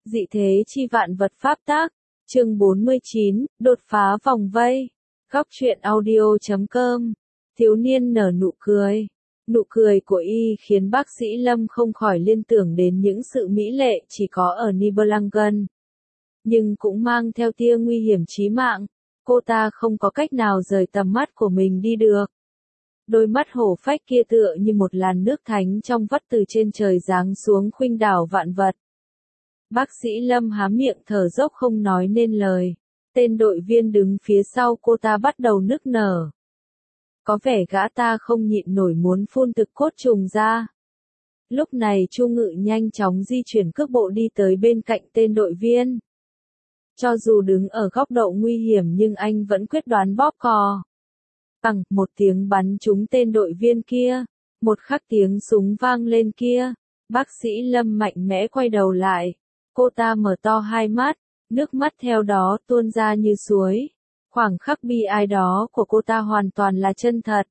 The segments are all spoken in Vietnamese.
Dị thế chi vạn vật pháp tác, chương 49, đột phá vòng vây. Góc truyện audio.com. Thiếu niên nở nụ cười. Nụ cười của y khiến bác sĩ Lâm không khỏi liên tưởng đến những sự mỹ lệ chỉ có ở Nibelungen. Nhưng cũng mang theo tia nguy hiểm chí mạng, cô ta không có cách nào rời tầm mắt của mình đi được. Đôi mắt hổ phách kia tựa như một làn nước thánh trong vắt từ trên trời giáng xuống khuynh đảo vạn vật. Bác sĩ Lâm há miệng thở dốc không nói nên lời. Tên đội viên đứng phía sau cô ta bắt đầu nức nở. Có vẻ gã ta không nhịn nổi muốn phun thực cốt trùng ra. Lúc này Chu Ngự nhanh chóng di chuyển cước bộ đi tới bên cạnh tên đội viên. Cho dù đứng ở góc độ nguy hiểm nhưng anh vẫn quyết đoán bóp cò. Bằng một tiếng bắn trúng tên đội viên kia. Một khắc tiếng súng vang lên kia. Bác sĩ Lâm mạnh mẽ quay đầu lại. Cô ta mở to hai mắt, nước mắt theo đó tuôn ra như suối. Khoảng khắc bi ai đó của cô ta hoàn toàn là chân thật.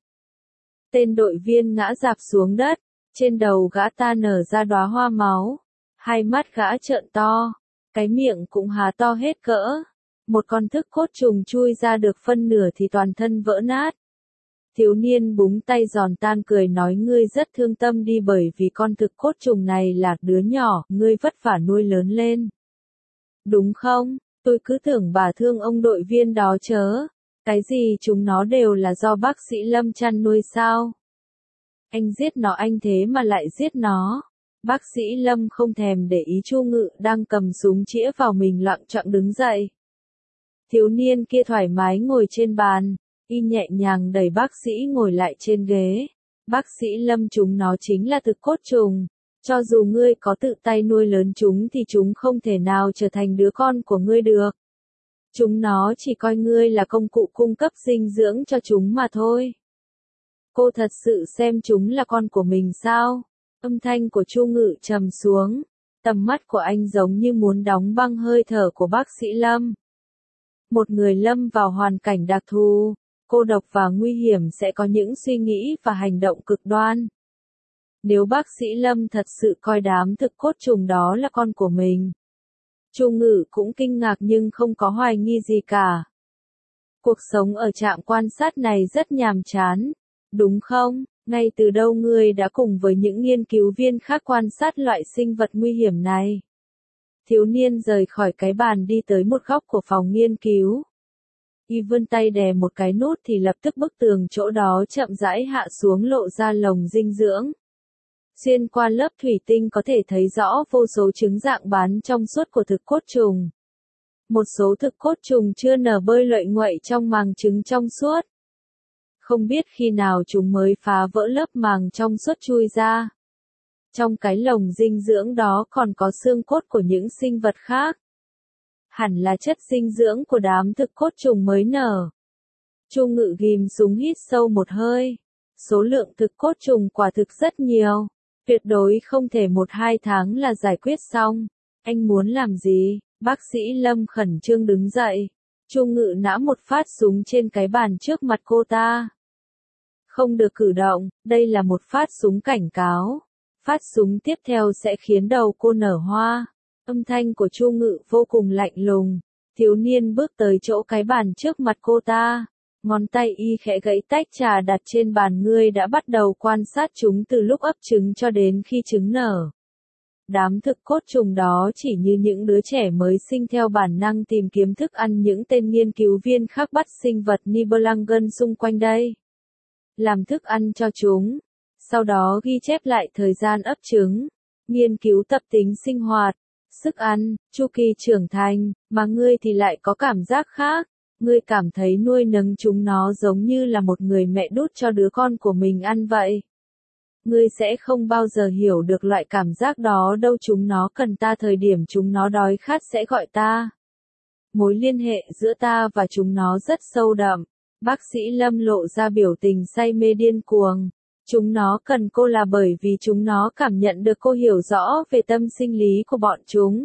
Tên đội viên ngã rạp xuống đất, trên đầu gã ta nở ra đóa hoa máu. Hai mắt gã trợn to, cái miệng cũng há to hết cỡ. Một con thức cốt trùng chui ra được phân nửa thì toàn thân vỡ nát. Thiếu niên búng tay giòn tan cười nói ngươi rất thương tâm đi bởi vì con thực cốt trùng này là đứa nhỏ, ngươi vất vả nuôi lớn lên. Đúng không? Tôi cứ tưởng bà thương ông đội viên đó chớ. Cái gì chúng nó đều là do bác sĩ Lâm chăn nuôi sao? Anh giết nó anh thế mà lại giết nó. Bác sĩ Lâm không thèm để ý Chu Ngự đang cầm súng chĩa vào mình loạng choạng đứng dậy. Thiếu niên kia thoải mái ngồi trên bàn. Y nhẹ nhàng đẩy bác sĩ ngồi lại trên ghế. Bác sĩ Lâm chúng nó chính là thực cốt trùng. Cho dù ngươi có tự tay nuôi lớn chúng thì chúng không thể nào trở thành đứa con của ngươi được. Chúng nó chỉ coi ngươi là công cụ cung cấp dinh dưỡng cho chúng mà thôi. Cô thật sự xem chúng là con của mình sao? Âm thanh của Chu Ngự trầm xuống. Tầm mắt của anh giống như muốn đóng băng hơi thở của bác sĩ Lâm. Một người lâm vào hoàn cảnh đặc thù, cô độc và nguy hiểm sẽ có những suy nghĩ và hành động cực đoan. Nếu bác sĩ Lâm thật sự coi đám thực cốt trùng đó là con của mình. Chu Ngự cũng kinh ngạc nhưng không có hoài nghi gì cả. Cuộc sống ở trạm quan sát này rất nhàm chán, đúng không? Ngay từ đâu ngươi đã cùng với những nghiên cứu viên khác quan sát loại sinh vật nguy hiểm này? Thiếu niên rời khỏi cái bàn đi tới một góc của phòng nghiên cứu. Y vươn tay đè một cái nút thì lập tức bức tường chỗ đó chậm rãi hạ xuống lộ ra lồng dinh dưỡng. Xuyên qua lớp thủy tinh có thể thấy rõ vô số trứng dạng bán trong suốt của thực cốt trùng. Một số thực cốt trùng chưa nở bơi lợi nguậy trong màng trứng trong suốt. Không biết khi nào chúng mới phá vỡ lớp màng trong suốt chui ra. Trong cái lồng dinh dưỡng đó còn có xương cốt của những sinh vật khác. Hẳn là chất dinh dưỡng của đám thực cốt trùng mới nở. Chu Ngự ghim súng hít sâu một hơi. Số lượng thực cốt trùng quả thực rất nhiều. Tuyệt đối không thể 1-2 tháng là giải quyết xong. Anh muốn làm gì? Bác sĩ Lâm khẩn trương đứng dậy. Chu Ngự nã một phát súng trên cái bàn trước mặt cô ta. Không được cử động, đây là một phát súng cảnh cáo. Phát súng tiếp theo sẽ khiến đầu cô nở hoa. Âm thanh của Chu Ngự vô cùng lạnh lùng. Thiếu niên bước tới chỗ cái bàn trước mặt cô ta. Ngón tay y khẽ gãy tách trà đặt trên bàn ngươi đã bắt đầu quan sát chúng từ lúc ấp trứng cho đến khi trứng nở. Đám thực cốt trùng đó chỉ như những đứa trẻ mới sinh theo bản năng tìm kiếm thức ăn những tên nghiên cứu viên khác bắt sinh vật Nibelungen xung quanh đây. Làm thức ăn cho chúng. Sau đó ghi chép lại thời gian ấp trứng. Nghiên cứu tập tính sinh hoạt. Sức ăn, chu kỳ trưởng thành, mà ngươi thì lại có cảm giác khác. Ngươi cảm thấy nuôi nấng chúng nó giống như là một người mẹ đút cho đứa con của mình ăn vậy. Ngươi sẽ không bao giờ hiểu được loại cảm giác đó đâu chúng nó cần ta thời điểm chúng nó đói khát sẽ gọi ta. Mối liên hệ giữa ta và chúng nó rất sâu đậm. Bác sĩ Lâm lộ ra biểu tình say mê điên cuồng. Chúng nó cần cô là bởi vì chúng nó cảm nhận được cô hiểu rõ về tâm sinh lý của bọn chúng.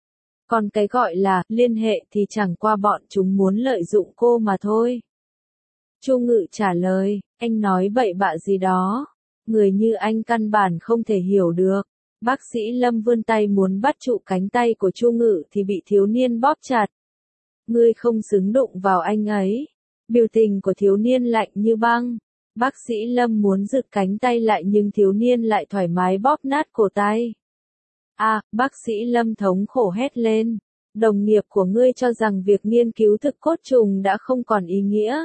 Còn cái gọi là liên hệ thì chẳng qua bọn chúng muốn lợi dụng cô mà thôi. Chu Ngự trả lời, anh nói bậy bạ gì đó. Người như anh căn bản không thể hiểu được. Bác sĩ Lâm vươn tay muốn bắt trụ cánh tay của Chu Ngự thì bị thiếu niên bóp chặt. Ngươi không xứng đụng vào anh ấy. Biểu tình của thiếu niên lạnh như băng. Bác sĩ Lâm muốn giật cánh tay lại nhưng thiếu niên lại thoải mái bóp nát cổ tay. Bác sĩ Lâm thống khổ hét lên. Đồng nghiệp của ngươi cho rằng việc nghiên cứu thực cốt trùng đã không còn ý nghĩa.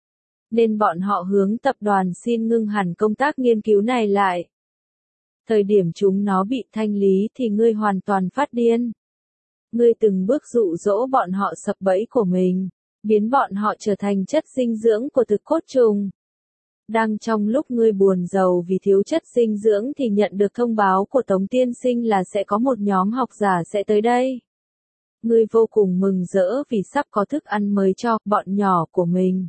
Nên bọn họ hướng tập đoàn xin ngưng hẳn công tác nghiên cứu này lại. Thời điểm chúng nó bị thanh lý thì ngươi hoàn toàn phát điên. Ngươi từng bước dụ dỗ bọn họ sập bẫy của mình, biến bọn họ trở thành chất dinh dưỡng của thực cốt trùng. Đang trong lúc ngươi buồn rầu vì thiếu chất dinh dưỡng thì nhận được thông báo của Tống tiên sinh là sẽ có một nhóm học giả sẽ tới đây. Ngươi vô cùng mừng rỡ vì sắp có thức ăn mới cho bọn nhỏ của mình.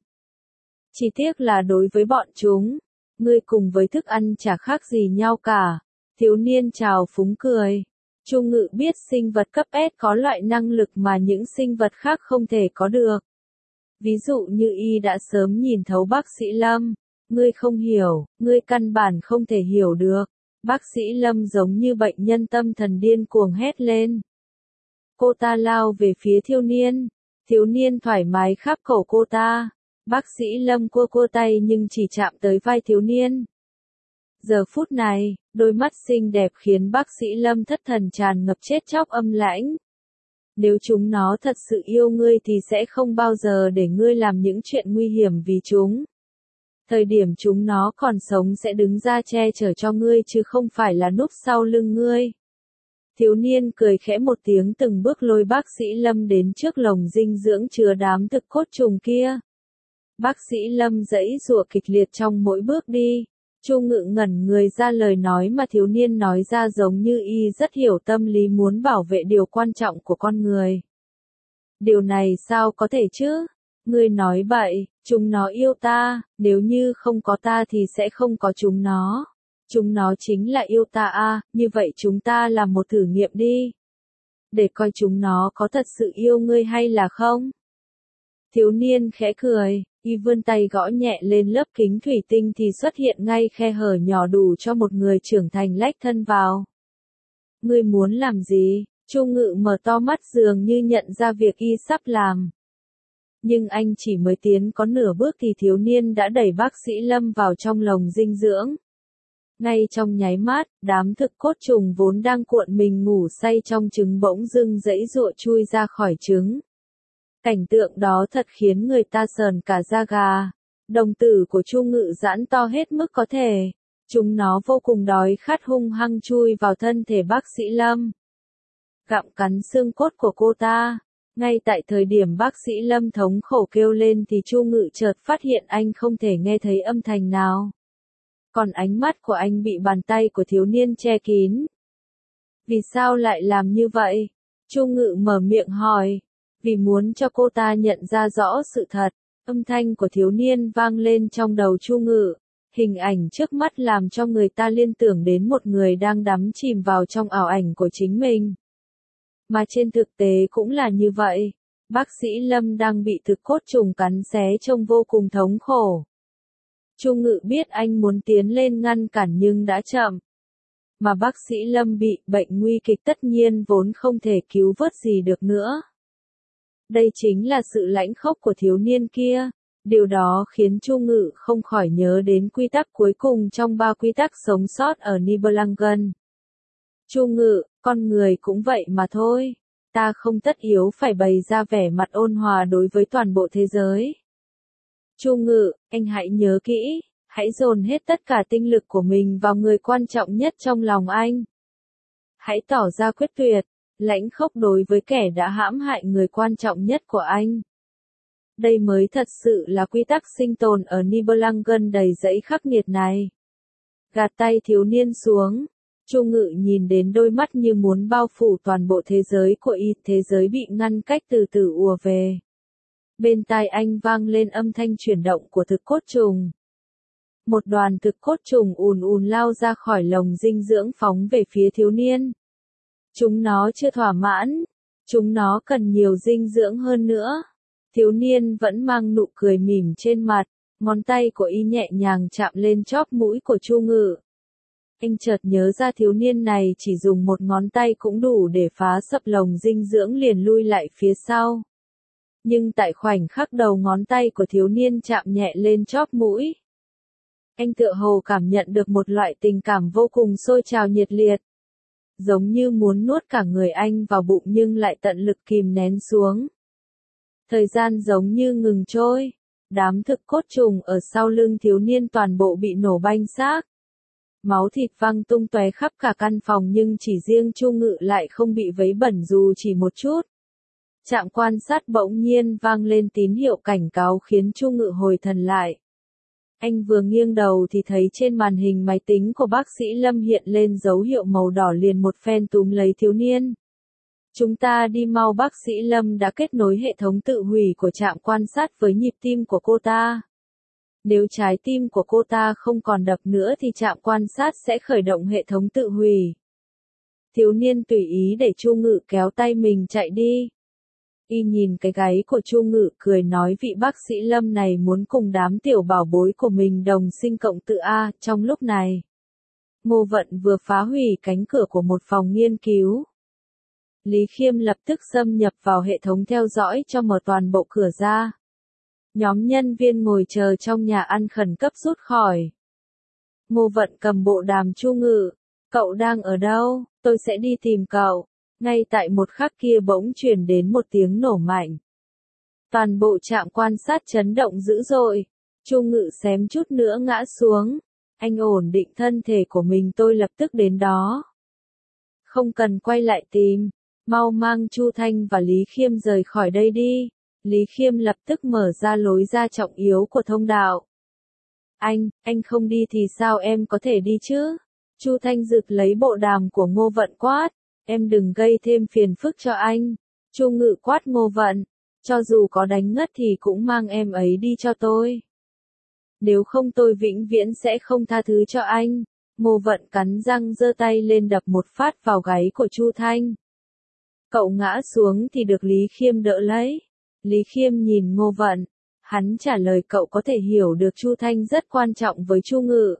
Chỉ tiếc là đối với bọn chúng, ngươi cùng với thức ăn chả khác gì nhau cả. Thiếu niên trào phúng cười. Chu Ngự biết sinh vật cấp S có loại năng lực mà những sinh vật khác không thể có được. Ví dụ như y đã sớm nhìn thấu bác sĩ Lâm. Ngươi không hiểu, ngươi căn bản không thể hiểu được. Bác sĩ Lâm giống như bệnh nhân tâm thần điên cuồng hét lên. Cô ta lao về phía thiếu niên thoải mái khắp cổ cô ta. Bác sĩ Lâm cua tay nhưng chỉ chạm tới vai thiếu niên. Giờ phút này, đôi mắt xinh đẹp khiến bác sĩ Lâm thất thần tràn ngập chết chóc âm lãnh. Nếu chúng nó thật sự yêu ngươi thì sẽ không bao giờ để ngươi làm những chuyện nguy hiểm vì chúng. Thời điểm chúng nó còn sống sẽ đứng ra che chở cho ngươi chứ không phải là núp sau lưng ngươi. Thiếu niên cười khẽ một tiếng từng bước lôi bác sĩ Lâm đến trước lồng dinh dưỡng chứa đám thực cốt trùng kia. Bác sĩ Lâm giãy giụa kịch liệt trong mỗi bước đi. Chu Ngự ngẩn người ra lời nói mà thiếu niên nói ra giống như y rất hiểu tâm lý muốn bảo vệ điều quan trọng của con người. Điều này sao có thể chứ? Ngươi nói bậy, chúng nó yêu ta, nếu như không có ta thì sẽ không có chúng nó. Chúng nó chính là yêu ta như vậy chúng ta làm một thử nghiệm đi. Để coi chúng nó có thật sự yêu ngươi hay là không. Thiếu niên khẽ cười, y vươn tay gõ nhẹ lên lớp kính thủy tinh thì xuất hiện ngay khe hở nhỏ đủ cho một người trưởng thành lách thân vào. Ngươi muốn làm gì? Chu Ngự mở to mắt dường như nhận ra việc y sắp làm. Nhưng anh chỉ mới tiến có nửa bước thì thiếu niên đã đẩy bác sĩ Lâm vào trong lồng dinh dưỡng. Ngay trong nháy mắt, đám thực cốt trùng vốn đang cuộn mình ngủ say trong trứng bỗng dưng giãy giụa chui ra khỏi trứng. Cảnh tượng đó thật khiến người ta sờn cả da gà. Đồng tử của Chu Ngự giãn to hết mức có thể. Chúng nó vô cùng đói khát hung hăng chui vào thân thể bác sĩ Lâm. Gặm cắn xương cốt của cô ta. Ngay tại thời điểm bác sĩ Lâm thống khổ kêu lên thì Chu Ngự chợt phát hiện anh không thể nghe thấy âm thanh nào. Còn ánh mắt của anh bị bàn tay của thiếu niên che kín. Vì sao lại làm như vậy? Chu Ngự mở miệng hỏi. Vì muốn cho cô ta nhận ra rõ sự thật. Âm thanh của thiếu niên vang lên trong đầu Chu Ngự. Hình ảnh trước mắt làm cho người ta liên tưởng đến một người đang đắm chìm vào trong ảo ảnh của chính mình. Mà trên thực tế cũng là như vậy. Bác sĩ Lâm đang bị thực cốt trùng cắn xé trông vô cùng thống khổ. Chu Ngự biết anh muốn tiến lên ngăn cản nhưng đã chậm. Mà bác sĩ Lâm bị bệnh nguy kịch tất nhiên vốn không thể cứu vớt gì được nữa. Đây chính là sự lãnh khốc của thiếu niên kia. Điều đó khiến Chu Ngự không khỏi nhớ đến quy tắc cuối cùng trong 3 quy tắc sống sót ở Nibelungen. Chu Ngự, con người cũng vậy mà thôi. Ta không tất yếu phải bày ra vẻ mặt ôn hòa đối với toàn bộ thế giới. Chu Ngự, anh hãy nhớ kỹ, hãy dồn hết tất cả tinh lực của mình vào người quan trọng nhất trong lòng anh. Hãy tỏ ra quyết tuyệt, lãnh khốc đối với kẻ đã hãm hại người quan trọng nhất của anh. Đây mới thật sự là quy tắc sinh tồn ở Nibelungen đầy dẫy khắc nghiệt này. Gạt tay thiếu niên xuống. Chu Ngự nhìn đến đôi mắt như muốn bao phủ toàn bộ thế giới của y, thế giới bị ngăn cách từ từ ùa về. Bên tai anh vang lên âm thanh chuyển động của thực cốt trùng. Một đoàn thực cốt trùng ùn ùn lao ra khỏi lồng dinh dưỡng phóng về phía thiếu niên. Chúng nó chưa thỏa mãn, chúng nó cần nhiều dinh dưỡng hơn nữa. Thiếu niên vẫn mang nụ cười mỉm trên mặt, ngón tay của y nhẹ nhàng chạm lên chóp mũi của Chu Ngự. Anh chợt nhớ ra thiếu niên này chỉ dùng một ngón tay cũng đủ để phá sập lồng dinh dưỡng liền lui lại phía sau. Nhưng tại khoảnh khắc đầu ngón tay của thiếu niên chạm nhẹ lên chóp mũi, anh tựa hồ cảm nhận được một loại tình cảm vô cùng sôi trào nhiệt liệt. Giống như muốn nuốt cả người anh vào bụng nhưng lại tận lực kìm nén xuống. Thời gian giống như ngừng trôi. Đám thực cốt trùng ở sau lưng thiếu niên toàn bộ bị nổ banh xác. Máu thịt văng tung tóe khắp cả căn phòng nhưng chỉ riêng Chu Ngự lại không bị vấy bẩn dù chỉ một chút. Trạm quan sát bỗng nhiên vang lên tín hiệu cảnh cáo khiến Chu Ngự hồi thần lại. Anh vừa nghiêng đầu thì thấy trên màn hình máy tính của bác sĩ Lâm hiện lên dấu hiệu màu đỏ liền một phen túm lấy thiếu niên. Chúng ta đi mau, bác sĩ Lâm đã kết nối hệ thống tự hủy của trạm quan sát với nhịp tim của cô ta. Nếu trái tim của cô ta không còn đập nữa thì trạm quan sát sẽ khởi động hệ thống tự hủy. Thiếu niên tùy ý để Chu Ngự kéo tay mình chạy đi. Y nhìn cái gáy của Chu Ngự cười nói vị bác sĩ Lâm này muốn cùng đám tiểu bảo bối của mình đồng sinh cộng tử a. Trong lúc này, Ngô Vận vừa phá hủy cánh cửa của một phòng nghiên cứu. Lý Khiêm lập tức xâm nhập vào hệ thống theo dõi cho mở toàn bộ cửa ra. Nhóm nhân viên ngồi chờ trong nhà ăn khẩn cấp rút khỏi. Ngô Vận cầm bộ đàm Chu Ngự. Cậu đang ở đâu? Tôi sẽ đi tìm cậu. Ngay tại một khắc kia bỗng truyền đến một tiếng nổ mạnh. Toàn bộ trạm quan sát chấn động dữ dội. Chu Ngự xém chút nữa ngã xuống. Anh ổn định thân thể của mình, tôi lập tức đến đó. Không cần quay lại tìm. Mau mang Chu Thanh và Lý Khiêm rời khỏi đây đi. Lý Khiêm lập tức mở ra lối ra trọng yếu của thông đạo. Anh không đi thì sao em có thể đi chứ? Chu Thanh rực lấy bộ đàm của Ngô Vận quát. Em đừng gây thêm phiền phức cho anh. Chu Ngự quát Ngô Vận. Cho dù có đánh ngất thì cũng mang em ấy đi cho tôi. Nếu không tôi vĩnh viễn sẽ không tha thứ cho anh. Ngô Vận cắn răng giơ tay lên đập một phát vào gáy của Chu Thanh. Cậu ngã xuống thì được Lý Khiêm đỡ lấy. Lý Khiêm nhìn Ngô Vận. Hắn trả lời cậu có thể hiểu được Chu Thanh rất quan trọng với Chu Ngự.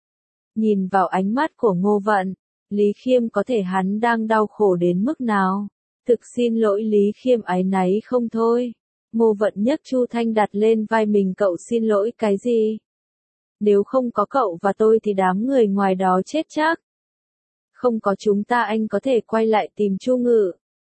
Nhìn vào ánh mắt của Ngô Vận, Lý Khiêm có thể hắn đang đau khổ đến mức nào. Thực xin lỗi Lý Khiêm, áy náy không thôi. Ngô Vận nhấc Chu Thanh đặt lên vai mình. Cậu xin lỗi cái gì? Nếu không có cậu và tôi thì đám người ngoài đó chết chắc. Không có chúng ta anh có thể quay lại tìm Chu Ngự.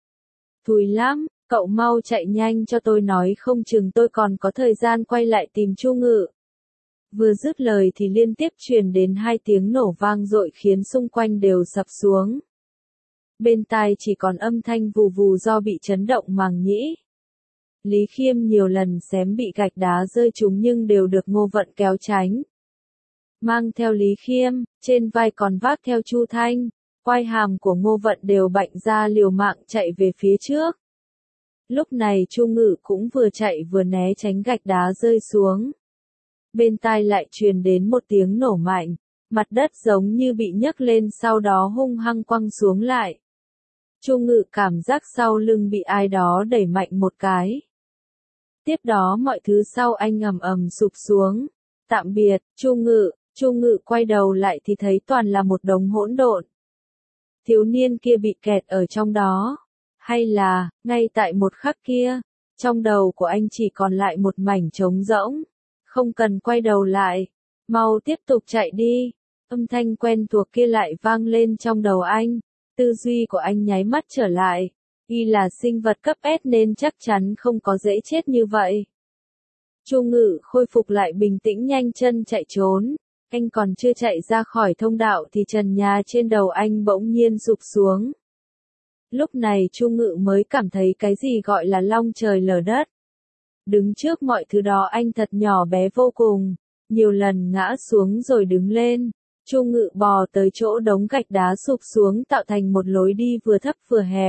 Thùi lắm, cậu mau chạy nhanh cho tôi, nói không chừng tôi còn có thời gian quay lại tìm Chu Ngự. Vừa dứt lời thì liên tiếp truyền đến hai tiếng nổ vang dội khiến xung quanh đều sập xuống. Bên tai chỉ còn âm thanh vù vù do bị chấn động màng nhĩ. Lý Khiêm nhiều lần xém bị gạch đá rơi trúng nhưng đều được Ngô Vận kéo tránh. Mang theo Lý Khiêm, trên vai còn vác theo Chu Thanh, quai hàm của Ngô Vận đều bạnh ra liều mạng chạy về phía trước. Lúc này Chu Ngự cũng vừa chạy vừa né tránh gạch đá rơi xuống. Bên tai lại truyền đến một tiếng nổ mạnh, mặt đất giống như bị nhấc lên sau đó hung hăng quăng xuống lại. Chu Ngự cảm giác sau lưng bị ai đó đẩy mạnh một cái. Tiếp đó mọi thứ sau anh ầm ầm sụp xuống. Tạm biệt, Chu Ngự. Chu Ngự quay đầu lại thì thấy toàn là một đống hỗn độn. Thiếu niên kia bị kẹt ở trong đó. Hay là, ngay tại một khắc kia, trong đầu của anh chỉ còn lại một mảnh trống rỗng. Không cần quay đầu lại, mau tiếp tục chạy đi. Âm thanh quen thuộc kia lại vang lên trong đầu anh. Tư duy của anh nháy mắt trở lại. Y là sinh vật cấp S nên chắc chắn không có dễ chết như vậy. Chu Ngự khôi phục lại bình tĩnh nhanh chân chạy trốn. Anh còn chưa chạy ra khỏi thông đạo thì trần nhà trên đầu anh bỗng nhiên sụp xuống. Lúc này Chu Ngự mới cảm thấy cái gì gọi là long trời lở đất. Đứng trước mọi thứ đó anh thật nhỏ bé vô cùng, nhiều lần ngã xuống rồi đứng lên. Chu Ngự bò tới chỗ đống gạch đá sụp xuống tạo thành một lối đi vừa thấp vừa hẹp.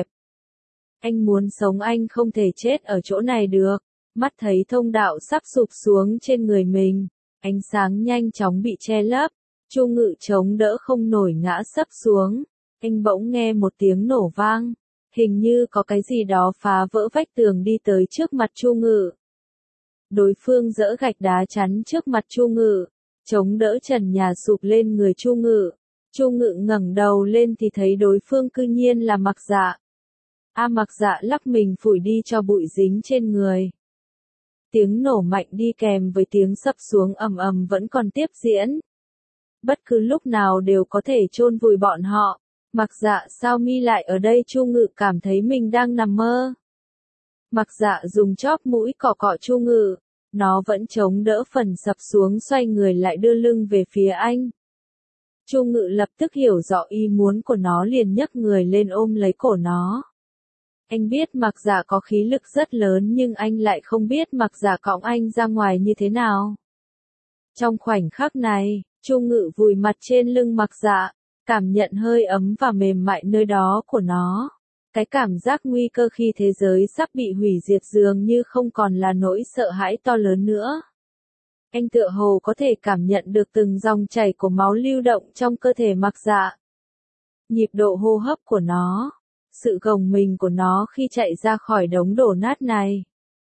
Anh muốn sống anh không thể chết ở chỗ này được. Mắt thấy thông đạo sắp sụp xuống trên người mình, ánh sáng nhanh chóng bị che lấp. Chu Ngự chống đỡ không nổi ngã sấp xuống. Anh bỗng nghe một tiếng nổ vang, hình như có cái gì đó phá vỡ vách tường đi tới trước mặt Chu Ngự. Đối phương giỡ gạch đá chắn trước mặt Chu Ngự, chống đỡ trần nhà sụp lên người Chu Ngự. Chu Ngự ngẩng đầu lên thì thấy đối phương cư nhiên là Mặc Dạ. Mặc Dạ lắc mình phủi đi cho bụi dính trên người. Tiếng nổ mạnh đi kèm với tiếng sập xuống ầm ầm vẫn còn tiếp diễn. Bất cứ lúc nào đều có thể chôn vùi bọn họ. Mặc Dạ sao mi lại ở đây? Chu Ngự cảm thấy mình đang nằm mơ. Mặc Dạ dùng chóp mũi cọ cọ Chu Ngự. Nó vẫn chống đỡ phần sập xuống, xoay người lại đưa lưng về phía anh. Chu Ngự lập tức hiểu rõ ý muốn của nó, liền nhấc người lên ôm lấy cổ nó. Anh biết Mặc Dạ có khí lực rất lớn nhưng anh lại không biết Mặc Dạ cõng anh ra ngoài như thế nào. Trong khoảnh khắc này, Chu Ngự vùi mặt trên lưng Mặc Dạ, cảm nhận hơi ấm và mềm mại nơi đó của nó. Cái cảm giác nguy cơ khi thế giới sắp bị hủy diệt dường như không còn là nỗi sợ hãi to lớn nữa. Anh tựa hồ có thể cảm nhận được từng dòng chảy của máu lưu động trong cơ thể Mặc Dạ. Nhịp độ hô hấp của nó, sự gồng mình của nó khi chạy ra khỏi đống đổ nát này.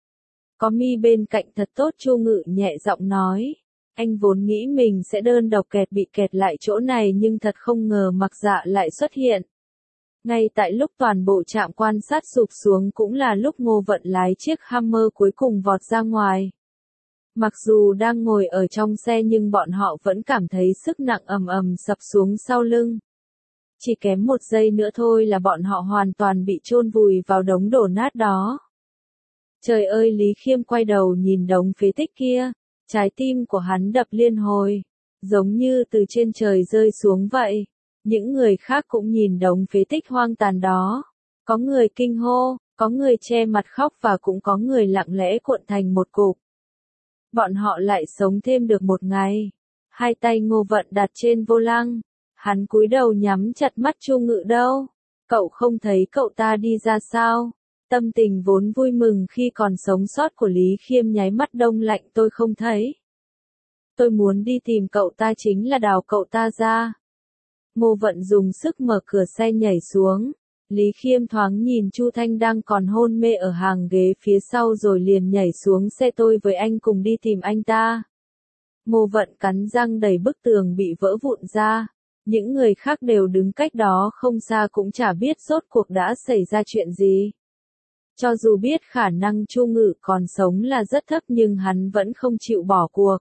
Có mi bên cạnh thật tốt, Chu Ngự nhẹ giọng nói. Anh vốn nghĩ mình sẽ đơn độc bị kẹt lại chỗ này nhưng thật không ngờ Mặc Dạ lại xuất hiện. Ngay tại lúc toàn bộ trạm quan sát sụp xuống cũng là lúc Ngô Vận lái chiếc Hammer cuối cùng vọt ra ngoài. Mặc dù đang ngồi ở trong xe nhưng bọn họ vẫn cảm thấy sức nặng ầm ầm sập xuống sau lưng. Chỉ kém một giây nữa thôi là bọn họ hoàn toàn bị chôn vùi vào đống đổ nát đó. Trời ơi! Lý Khiêm quay đầu nhìn đống phế tích kia, trái tim của hắn đập liên hồi, giống như từ trên trời rơi xuống vậy. Những người khác cũng nhìn đống phế tích hoang tàn đó. Có người kinh hô, có người che mặt khóc và cũng có người lặng lẽ cuộn thành một cục. Bọn họ lại sống thêm được một ngày. Hai tay Ngô Vận đặt trên vô lăng. Hắn cúi đầu nhắm chặt mắt. Chu Ngự đâu? Cậu không thấy cậu ta đi ra sao? Tâm tình vốn vui mừng khi còn sống sót của Lý Khiêm nháy mắt đông lạnh. Tôi không thấy. Tôi muốn đi tìm cậu ta, chính là đào cậu ta ra. Ngô Vận dùng sức mở cửa xe nhảy xuống. Lý Khiêm thoáng nhìn Chu Thanh đang còn hôn mê ở hàng ghế phía sau rồi liền nhảy xuống xe. Tôi với anh cùng đi tìm anh ta. Ngô Vận cắn răng đẩy bức tường bị vỡ vụn ra. Những người khác đều đứng cách đó không xa cũng chả biết rốt cuộc đã xảy ra chuyện gì. Cho dù biết khả năng Chu Ngự còn sống là rất thấp nhưng hắn vẫn không chịu bỏ cuộc.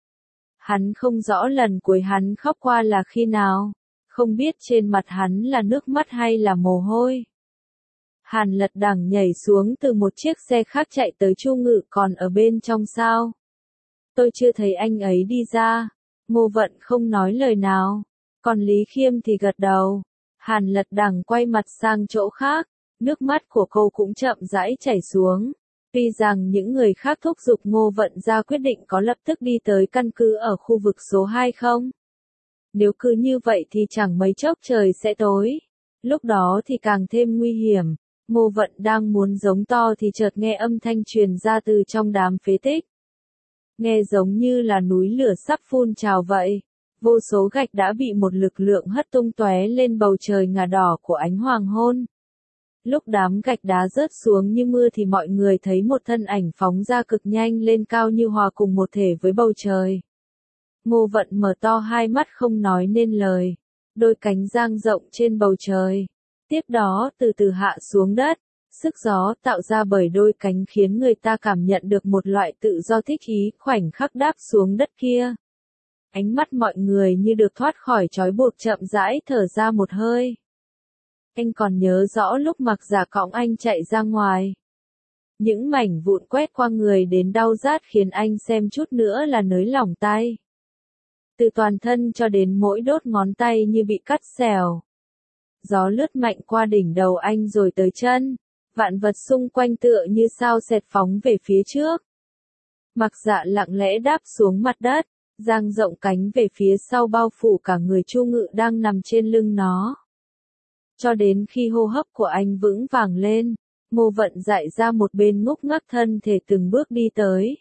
Hắn không rõ lần cuối hắn khóc qua là khi nào. Không biết trên mặt hắn là nước mắt hay là mồ hôi. Hàn Lật Đằng nhảy xuống từ một chiếc xe khác chạy tới. Chu Ngự còn ở bên trong sao? Tôi chưa thấy anh ấy đi ra. Ngô Vận không nói lời nào. Còn Lý Khiêm thì gật đầu. Hàn Lật Đằng quay mặt sang chỗ khác. Nước mắt của cô cũng chậm rãi chảy xuống. Tuy rằng những người khác thúc giục Ngô Vận ra quyết định có lập tức đi tới căn cứ ở khu vực số 2 không? Nếu cứ như vậy thì chẳng mấy chốc trời sẽ tối. Lúc đó thì càng thêm nguy hiểm. Ngô Vận đang muốn giống to thì chợt nghe âm thanh truyền ra từ trong đám phế tích. Nghe giống như là núi lửa sắp phun trào vậy. Vô số gạch đã bị một lực lượng hất tung tóe lên bầu trời ngà đỏ của ánh hoàng hôn. Lúc đám gạch đá rớt xuống như mưa thì mọi người thấy một thân ảnh phóng ra cực nhanh lên cao như hòa cùng một thể với bầu trời. Ngô Vận mở to hai mắt không nói nên lời. Đôi cánh dang rộng trên bầu trời. Tiếp đó từ từ hạ xuống đất. Sức gió tạo ra bởi đôi cánh khiến người ta cảm nhận được một loại tự do thích ý khoảnh khắc đáp xuống đất kia. Ánh mắt mọi người như được thoát khỏi trói buộc, chậm rãi thở ra một hơi. Anh còn nhớ rõ lúc Mặc Dạ cõng anh chạy ra ngoài. Những mảnh vụn quét qua người đến đau rát khiến anh xem chút nữa là nới lỏng tay. Từ toàn thân cho đến mỗi đốt ngón tay như bị cắt xẻo. Gió lướt mạnh qua đỉnh đầu anh rồi tới chân. Vạn vật xung quanh tựa như sao xẹt phóng về phía trước. Mặc Dạ lặng lẽ đáp xuống mặt đất, dang rộng cánh về phía sau bao phủ cả người Chu Ngự đang nằm trên lưng nó. Cho đến khi hô hấp của anh vững vàng lên, Ngô Vận dại ra một bên ngúc ngắc thân thể từng bước đi tới.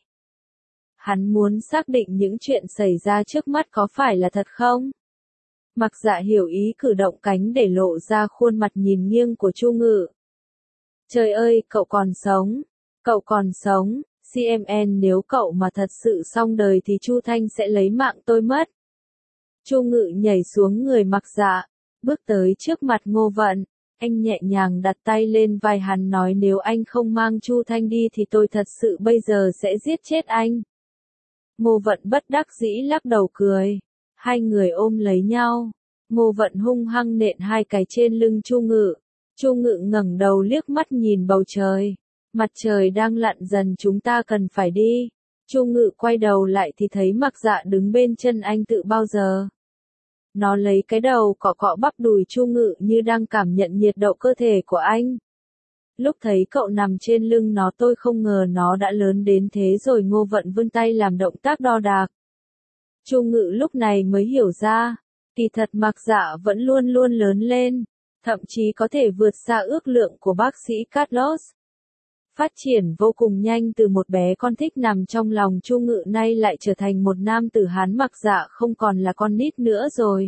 Hắn muốn xác định những chuyện xảy ra trước mắt có phải là thật không? Mặc Dạ hiểu ý cử động cánh để lộ ra khuôn mặt nhìn nghiêng của Chu Ngự. Trời ơi, cậu còn sống. Cậu còn sống. CMN, nếu cậu mà thật sự xong đời thì Chu Thanh sẽ lấy mạng tôi mất. Chu Ngự nhảy xuống người Mặc Dạ, bước tới trước mặt Ngô Vận. Anh nhẹ nhàng đặt tay lên vai hắn nói nếu anh không mang Chu Thanh đi thì tôi thật sự bây giờ sẽ giết chết anh. Ngô Vận bất đắc dĩ lắc đầu cười. Hai người ôm lấy nhau. Ngô Vận hung hăng nện hai cái trên lưng Chu Ngự. Chu Ngự ngẩng đầu liếc mắt nhìn bầu trời. Mặt trời đang lặn dần, chúng ta cần phải đi. Chu Ngự quay đầu lại thì thấy Mặc Dạ đứng bên chân anh tự bao giờ. Nó lấy cái đầu cọ cọ bắp đùi Chu Ngự như đang cảm nhận nhiệt độ cơ thể của anh. Lúc thấy cậu nằm trên lưng nó tôi không ngờ nó đã lớn đến thế rồi. Ngô Vận vươn tay làm động tác đo đạc. Chu Ngự lúc này mới hiểu ra, kỳ thật Mặc Dạ vẫn luôn luôn lớn lên, thậm chí có thể vượt xa ước lượng của bác sĩ Carlos. Phát triển vô cùng nhanh từ một bé con thích nằm trong lòng Chu Ngự nay lại trở thành một nam tử Hán. Mặc Dạ không còn là con nít nữa rồi.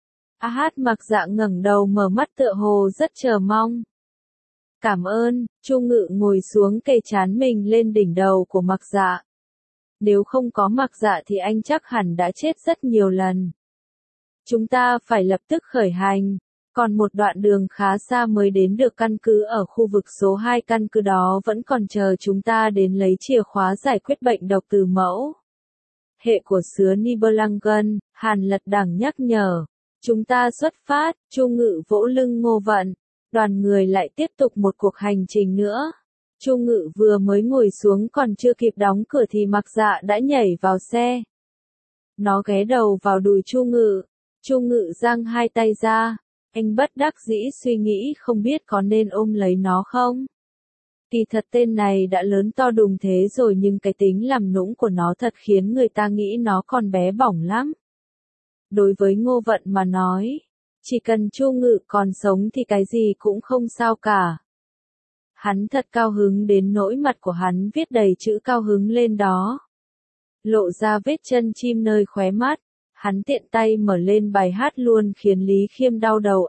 Mặc Dạ ngẩng đầu mở mắt tựa hồ rất chờ mong. Cảm ơn, Chu Ngự ngồi xuống kề trán mình lên đỉnh đầu của Mặc Dạ. Nếu không có Mặc Dạ thì anh chắc hẳn đã chết rất nhiều lần. Chúng ta phải lập tức khởi hành. Còn một đoạn đường khá xa mới đến được căn cứ ở khu vực số 2. Căn cứ đó vẫn còn chờ chúng ta đến lấy chìa khóa giải quyết bệnh độc từ mẫu hệ của sứa Nibelungen. Hàn Lật Đằng nhắc nhở. Chúng ta xuất phát. Chu Ngự vỗ lưng Ngô Vận. Đoàn người lại tiếp tục một cuộc hành trình nữa. Chu Ngự vừa mới ngồi xuống còn chưa kịp đóng cửa thì Mặc Dạ đã nhảy vào xe. Nó ghé đầu vào đùi Chu Ngự. Chu Ngự giang hai tay ra. Anh bất đắc dĩ suy nghĩ không biết có nên ôm lấy nó không. Kỳ thật tên này đã lớn to đùng thế rồi nhưng cái tính làm nũng của nó thật khiến người ta nghĩ nó còn bé bỏng lắm. Đối với Ngô Vận mà nói, chỉ cần Chu Ngự còn sống thì cái gì cũng không sao cả. Hắn thật cao hứng đến nỗi mặt của hắn viết đầy chữ cao hứng lên đó. Lộ ra vết chân chim nơi khóe mắt. Hắn tiện tay mở lên bài hát luôn khiến Lý Khiêm đau đầu.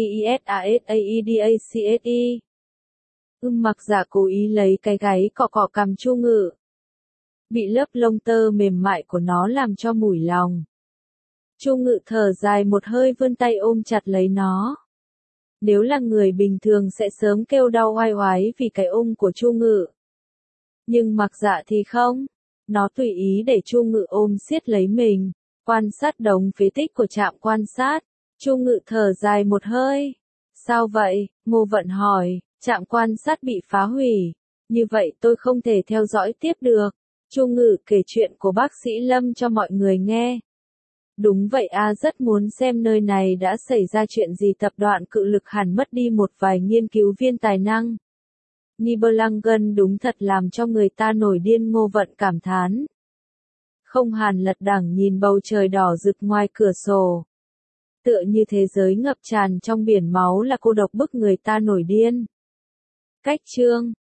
ITESASAEDACSE. Mặc Dạ cố ý lấy cái gáy cọ cọ cằm Chu Ngự. Bị lớp lông tơ mềm mại của nó làm cho mủi lòng. Chu Ngự thở dài một hơi vươn tay ôm chặt lấy nó. Nếu là người bình thường sẽ sớm kêu đau oai oái vì cái ôm của Chu Ngự. Nhưng Mặc Dạ thì không. Nó tùy ý để Chu Ngự ôm siết lấy mình. Quan sát đống phế tích của trạm quan sát. Chu Ngự thở dài một hơi. Sao vậy? Ngô Vận hỏi. Trạm quan sát bị phá hủy. Như vậy tôi không thể theo dõi tiếp được. Chu Ngự kể chuyện của bác sĩ Lâm cho mọi người nghe. Đúng vậy rất muốn xem nơi này đã xảy ra chuyện gì. Tập đoàn Cự Lực hẳn mất đi một vài nghiên cứu viên tài năng. Nibelungen đúng thật làm cho người ta nổi điên. Ngô Vận cảm thán. Không. Hàn Lật Đằng nhìn bầu trời đỏ rực ngoài cửa sổ. Tựa như thế giới ngập tràn trong biển máu là cô độc bức người ta nổi điên. Cách chương